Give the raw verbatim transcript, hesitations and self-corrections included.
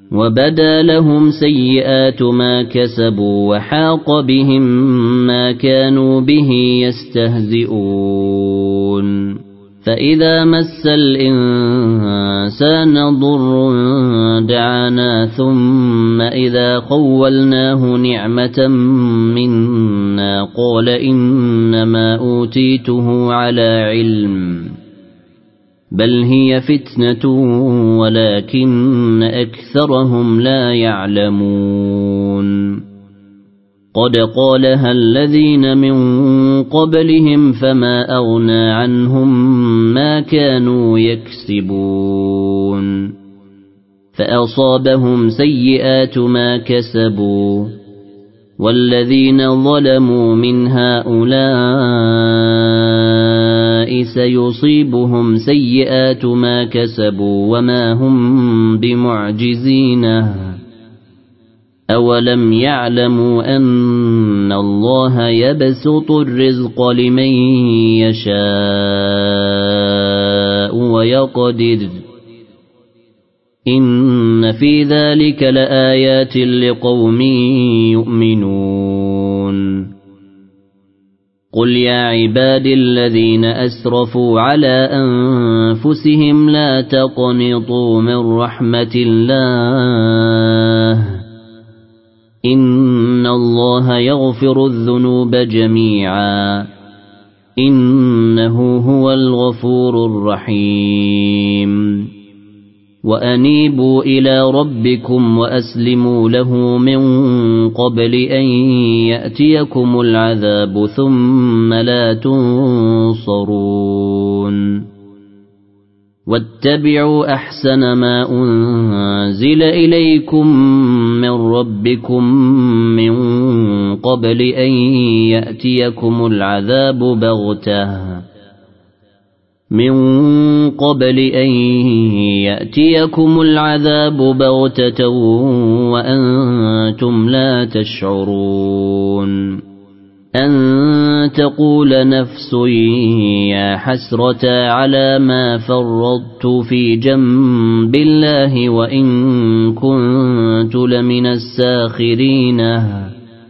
وبدا لهم سيئات ما كسبوا وحاق بهم ما كانوا به يستهزئون فإذا مس الإنسان ضر دعانا ثم إذا خولناه نعمة منا قال إنما أوتيته على علم بل هي فتنة ولكن أكثرهم لا يعلمون قد قالها الذين من قبلهم فما أغنى عنهم ما كانوا يكسبون فأصابهم سيئات ما كسبوا والذين ظلموا من هؤلاء سيصيبهم سيئات ما كسبوا وما هم بمعجزين أولم يعلموا أن الله يبسط الرزق لمن يشاء ويقدر إن في ذلك لآيات لقوم يؤمنون قل يا عبادي الذين أسرفوا على أنفسهم لا تقنطوا من رحمة الله إن الله يغفر الذنوب جميعا إنه هو الغفور الرحيم وأنيبوا إلى ربكم وأسلموا له من قبل أن يأتيكم العذاب ثم لا تنصرون واتبعوا أحسن ما أنزل إليكم من ربكم من قبل أن يأتيكم العذاب بغتة من قبل أن يأتيكم العذاب بغتة وأنتم لا تشعرون أن تقول نفس يا حسرة على ما فرطت في جنب الله وإن كنت لمن الساخرين